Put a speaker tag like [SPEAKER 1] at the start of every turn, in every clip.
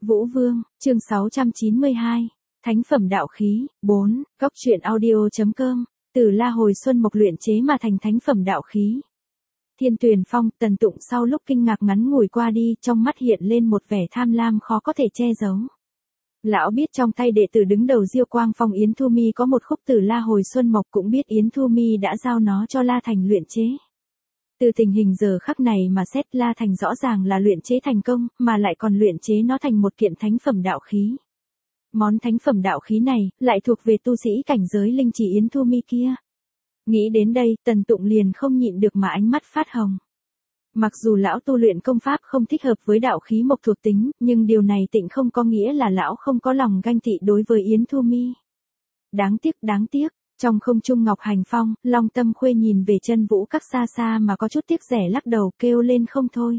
[SPEAKER 1] Vũ Vương, chương 692. Thánh phẩm đạo khí, 4, góc truyện audio.com. Từ La hồi xuân mộc luyện chế mà thành thánh phẩm đạo khí. Thiên Tuyền Phong, Tần Tụng sau lúc kinh ngạc ngắn ngủi qua đi, trong mắt hiện lên một vẻ tham lam khó có thể che giấu. Lão biết trong tay đệ tử đứng đầu Diêu Quang Phong Yến Thu Mi có một khúc Từ La hồi xuân mộc, cũng biết Yến Thu Mi đã giao nó cho La Thành luyện chế. Từ tình hình giờ khắc này mà xét, La Thành rõ ràng là luyện chế thành công, mà lại còn luyện chế nó thành một kiện thánh phẩm đạo khí. Món thánh phẩm đạo khí này, lại thuộc về tu sĩ cảnh giới linh chỉ Yến Thu Mi kia. Nghĩ đến đây, Tần Tụng liền không nhịn được mà ánh mắt phát hồng. Mặc dù lão tu luyện công pháp không thích hợp với đạo khí mộc thuộc tính, nhưng điều này tịnh không có nghĩa là lão không có lòng ganh tị đối với Yến Thu Mi. Đáng tiếc. Trong không trung Ngọc Hành Phong, Long Tâm Khuê nhìn về Chân Vũ Các xa xa mà có chút tiếc rẻ lắc đầu, kêu lên không thôi.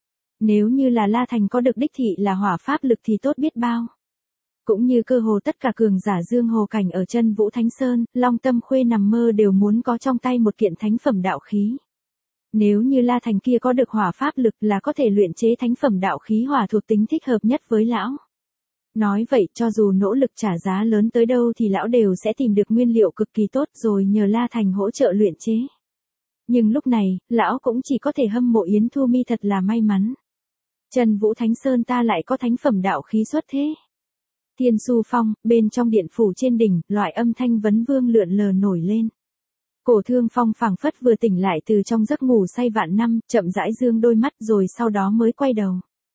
[SPEAKER 1] Nếu như là La Thành có được đích thị là hỏa pháp lực thì tốt biết bao. Cũng như cơ hồ tất cả cường giả Dương Hồ cảnh ở Chân Vũ Thánh Sơn, Long Tâm Khuê nằm mơ đều muốn có trong tay một kiện thánh phẩm đạo khí. Nếu như La Thành kia có được hỏa pháp lực là có thể luyện chế thánh phẩm đạo khí hỏa thuộc tính thích hợp nhất với lão. Nói vậy, cho dù nỗ lực trả giá lớn tới đâu thì lão đều sẽ tìm được nguyên liệu cực kỳ tốt rồi nhờ La Thành hỗ trợ luyện chế. Nhưng lúc này, lão cũng chỉ có thể hâm mộ Yến Thu Mi thật là may mắn. Chân Vũ Thánh Sơn ta lại có thánh phẩm đạo khí xuất thế. Thiên Su Phong, bên trong điện phủ trên đỉnh, loại âm thanh vấn vương lượn lờ nổi lên. Cổ Thương Phong phảng phất vừa tỉnh lại từ trong giấc ngủ say vạn năm, chậm rãi dương đôi mắt rồi sau đó mới quay đầu.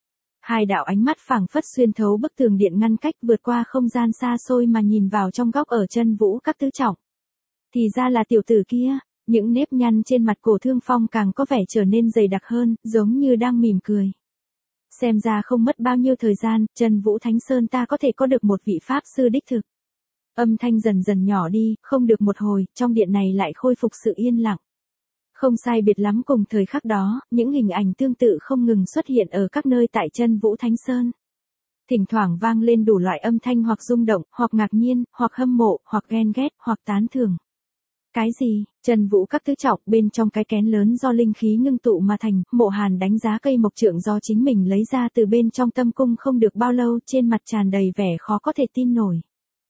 [SPEAKER 1] Hai đạo ánh mắt phảng phất xuyên thấu bức tường điện ngăn cách, vượt qua không gian xa xôi mà nhìn vào trong góc ở Chân Vũ Các tứ trọng. Thì ra là tiểu tử kia, những nếp nhăn trên mặt Cổ Thương Phong càng có vẻ trở nên dày đặc hơn, giống như đang mỉm cười. Xem ra không mất bao nhiêu thời gian, Chân Vũ Thánh Sơn ta có thể có được một vị pháp sư đích thực. Âm thanh dần dần nhỏ đi, không được một hồi, trong điện này lại khôi phục sự yên lặng. Không sai biệt lắm cùng thời khắc đó, những hình ảnh tương tự không ngừng xuất hiện ở các nơi tại Chân Vũ Thánh Sơn. Thỉnh thoảng vang lên đủ loại âm thanh hoặc rung động, hoặc ngạc nhiên, hoặc hâm mộ, hoặc ghen ghét, hoặc tán thưởng. Cái gì? Chân Vũ Các tứ trọng, bên trong cái kén lớn do linh khí ngưng tụ mà thành, Mộ Hàn đánh giá cây mộc trượng do chính mình lấy ra từ bên trong tâm cung không được bao lâu, trên mặt tràn đầy vẻ khó có thể tin nổi.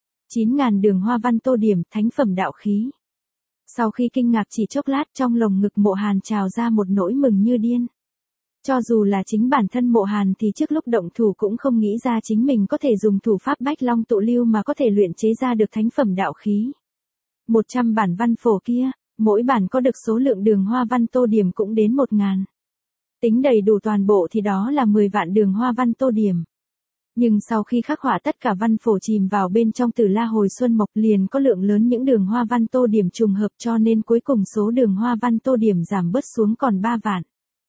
[SPEAKER 1] 9.000 đường hoa văn tô điểm, thánh phẩm đạo khí. Sau khi kinh ngạc chỉ chốc lát, trong lồng ngực Mộ Hàn trào ra một nỗi mừng như điên. Cho dù là chính bản thân Mộ Hàn thì trước lúc động thủ cũng không nghĩ ra chính mình có thể dùng thủ pháp Bách Long tụ lưu mà có thể luyện chế ra được thánh phẩm đạo khí. 100 bản văn phổ kia, mỗi bản có được số lượng đường hoa văn tô điểm cũng đến 1.000. Tính đầy đủ toàn bộ thì đó là 10 vạn đường hoa văn tô điểm. Nhưng sau khi khắc họa tất cả văn phổ chìm vào bên trong Từ La hồi xuân mộc liền có lượng lớn những đường hoa văn tô điểm trùng hợp, cho nên cuối cùng số đường hoa văn tô điểm giảm bớt xuống còn 3 vạn.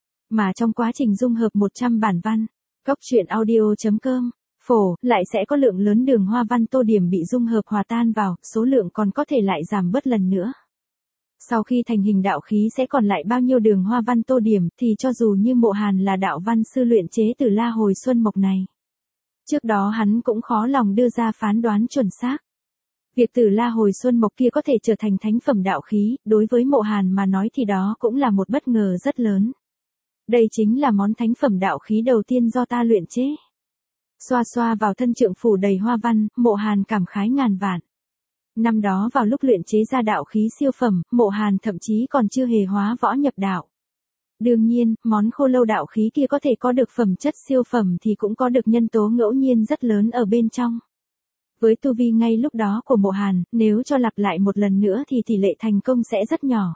[SPEAKER 1] Mà trong quá trình dung hợp 100 bản văn, góc truyện audio.com, phổ, lại sẽ có lượng lớn đường hoa văn tô điểm bị dung hợp hòa tan vào, số lượng còn có thể lại giảm bớt lần nữa. Sau khi thành hình đạo khí sẽ còn lại bao nhiêu đường hoa văn tô điểm thì cho dù như Mộ Hàn là đạo văn sư luyện chế Từ La hồi xuân mộc này, trước đó hắn cũng khó lòng đưa ra phán đoán chuẩn xác. Việc Từ La hồi xuân mộc kia có thể trở thành thánh phẩm đạo khí, đối với Mộ Hàn mà nói thì đó cũng là một bất ngờ rất lớn. Đây chính là món thánh phẩm đạo khí đầu tiên do ta luyện chế. Xoa xoa vào thân trượng phủ đầy hoa văn, Mộ Hàn cảm khái ngàn vạn. Năm đó vào lúc luyện chế ra đạo khí siêu phẩm, Mộ Hàn thậm chí còn chưa hề hóa võ nhập đạo. Đương nhiên, món khô lâu đạo khí kia có thể có được phẩm chất siêu phẩm thì cũng có được nhân tố ngẫu nhiên rất lớn ở bên trong. Với tu vi ngay lúc đó của Mộ Hàn, nếu cho lặp lại một lần nữa thì tỷ lệ thành công sẽ rất nhỏ.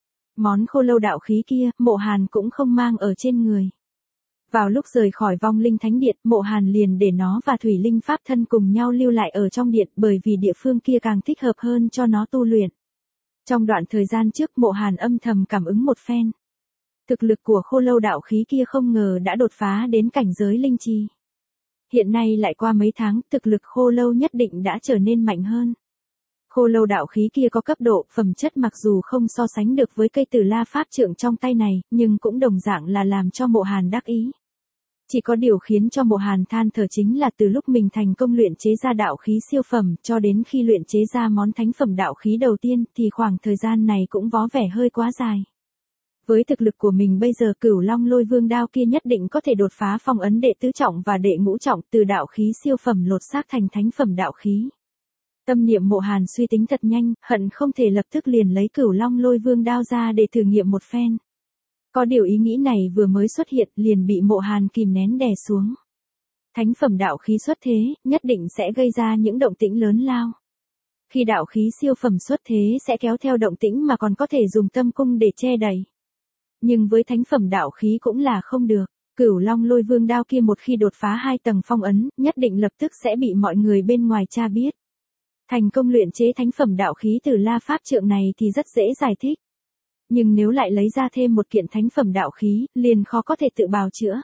[SPEAKER 1] Món khô lâu đạo khí kia, Mộ Hàn cũng không mang ở trên người. Vào lúc rời khỏi vong linh thánh điện, Mộ Hàn liền để nó và Thủy Linh Pháp Thân cùng nhau lưu lại ở trong điện, bởi vì địa phương kia càng thích hợp hơn cho nó tu luyện. Trong đoạn thời gian trước, Mộ Hàn âm thầm cảm ứng một phen. Thực lực của khô lâu đạo khí kia không ngờ đã đột phá đến cảnh giới linh chi. Hiện nay lại qua mấy tháng, thực lực khô lâu nhất định đã trở nên mạnh hơn. Khô lâu đạo khí kia có cấp độ, phẩm chất mặc dù không so sánh được với cây Từ La pháp trượng trong tay này, nhưng cũng đồng dạng là làm cho Mộ Hàn đắc ý. Chỉ có điều khiến cho Mộ Hàn than thở chính là từ lúc mình thành công luyện chế ra đạo khí siêu phẩm cho đến khi luyện chế ra món thánh phẩm đạo khí đầu tiên thì khoảng thời gian này cũng vó vẻ hơi quá dài. Với thực lực của mình bây giờ Cửu Long Lôi Vương đao kia nhất định có thể đột phá phong ấn đệ tứ trọng và đệ ngũ trọng, từ đạo khí siêu phẩm lột xác thành thánh phẩm đạo khí. Tâm niệm Mộ Hàn suy tính thật nhanh, hận không thể lập tức liền lấy Cửu Long Lôi Vương đao ra để thử nghiệm một phen. Có điều ý nghĩ này vừa mới xuất hiện liền bị Mộ Hàn kìm nén đè xuống. Thánh phẩm đạo khí xuất thế, nhất định sẽ gây ra những động tĩnh lớn lao. Khi đạo khí siêu phẩm xuất thế sẽ kéo theo động tĩnh mà còn có thể dùng tâm cung để che đậy. Nhưng với thánh phẩm đạo khí cũng là không được. Cửu Long Lôi Vương đao kia một khi đột phá 2 tầng phong ấn, nhất định lập tức sẽ bị mọi người bên ngoài tra biết. Thành công luyện chế thánh phẩm đạo khí từ La Pháp Trượng này thì rất dễ giải thích. Nhưng nếu lại lấy ra thêm một kiện thánh phẩm đạo khí, liền khó có thể tự bào chữa.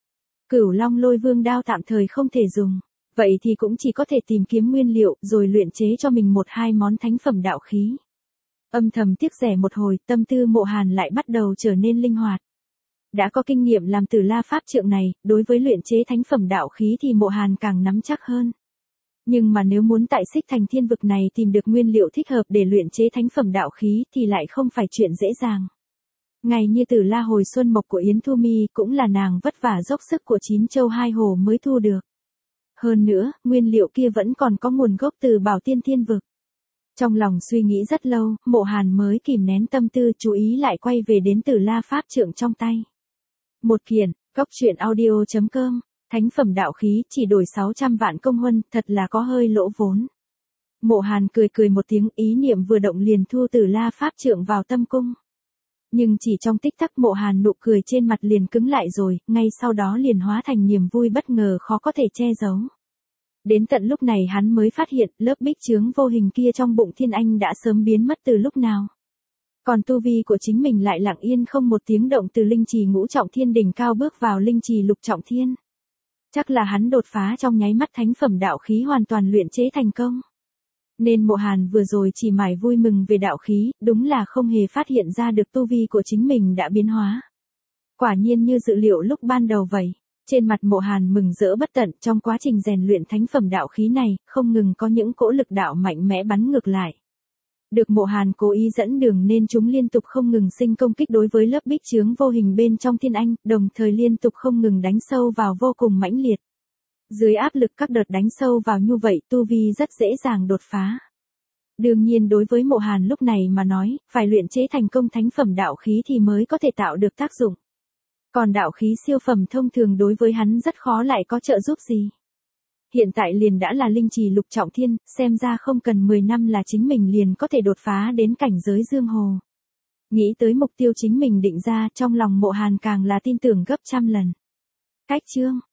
[SPEAKER 1] Cửu Long Lôi Vương đao tạm thời không thể dùng, vậy thì cũng chỉ có thể tìm kiếm nguyên liệu rồi luyện chế cho mình 1-2 món thánh phẩm đạo khí. Âm thầm tiếc rẻ một hồi, tâm tư Mộ Hàn lại bắt đầu trở nên linh hoạt. Đã có kinh nghiệm làm từ La Pháp Trượng này, đối với luyện chế thánh phẩm đạo khí thì Mộ Hàn càng nắm chắc hơn. Nhưng mà nếu muốn tại Xích Thành Thiên Vực này tìm được nguyên liệu thích hợp để luyện chế thánh phẩm đạo khí thì lại không phải chuyện dễ dàng. Ngày như Tử La Hồi Xuân Mộc của Yến Thu Mi cũng là nàng vất vả dốc sức của 9 châu 2 hồ mới thu được. Hơn nữa, nguyên liệu kia vẫn còn có nguồn gốc từ Bảo Tiên Thiên Vực. Trong lòng suy nghĩ rất lâu, Mộ Hàn mới kìm nén tâm tư chú ý lại quay về đến Tử La Pháp Trượng trong tay. Một kiện, goctruyện.audio.com, thánh phẩm đạo khí chỉ đổi 600 vạn công huân, thật là có hơi lỗ vốn. Mộ Hàn cười cười một tiếng, ý niệm vừa động liền thu Tử La Pháp Trượng vào tâm cung. Nhưng chỉ trong tích tắc Mộ Hàn nụ cười trên mặt liền cứng lại rồi, ngay sau đó liền hóa thành niềm vui bất ngờ khó có thể che giấu. Đến tận lúc này hắn mới phát hiện lớp bích chướng vô hình kia trong bụng Thiên Anh đã sớm biến mất từ lúc nào. Còn tu vi của chính mình lại lặng yên không một tiếng động từ linh trì ngũ trọng thiên đỉnh cao bước vào linh trì lục trọng thiên. Chắc là hắn đột phá trong nháy mắt thánh phẩm đạo khí hoàn toàn luyện chế thành công. Nên Mộ Hàn vừa rồi chỉ mải vui mừng về đạo khí, đúng là không hề phát hiện ra được tu vi của chính mình đã biến hóa. Quả nhiên như dự liệu lúc ban đầu vậy. Trên mặt Mộ Hàn mừng rỡ bất tận, trong quá trình rèn luyện thánh phẩm đạo khí này, không ngừng có những cỗ lực đạo mạnh mẽ bắn ngược lại. Được Mộ Hàn cố ý dẫn đường nên chúng liên tục không ngừng sinh công kích đối với lớp bích chướng vô hình bên trong Thiên Anh, đồng thời liên tục không ngừng đánh sâu vào vô cùng mãnh liệt. Dưới áp lực các đợt đánh sâu vào như vậy, tu vi rất dễ dàng đột phá. Đương nhiên đối với Mộ Hàn lúc này mà nói, phải luyện chế thành công thánh phẩm đạo khí thì mới có thể tạo được tác dụng. Còn đạo khí siêu phẩm thông thường đối với hắn rất khó lại có trợ giúp gì. Hiện tại liền đã là linh trì lục trọng thiên, xem ra không cần 10 năm là chính mình liền có thể đột phá đến cảnh giới dương hồ. Nghĩ tới mục tiêu chính mình định ra, trong lòng Mộ Hàn càng là tin tưởng gấp trăm lần. Cách chương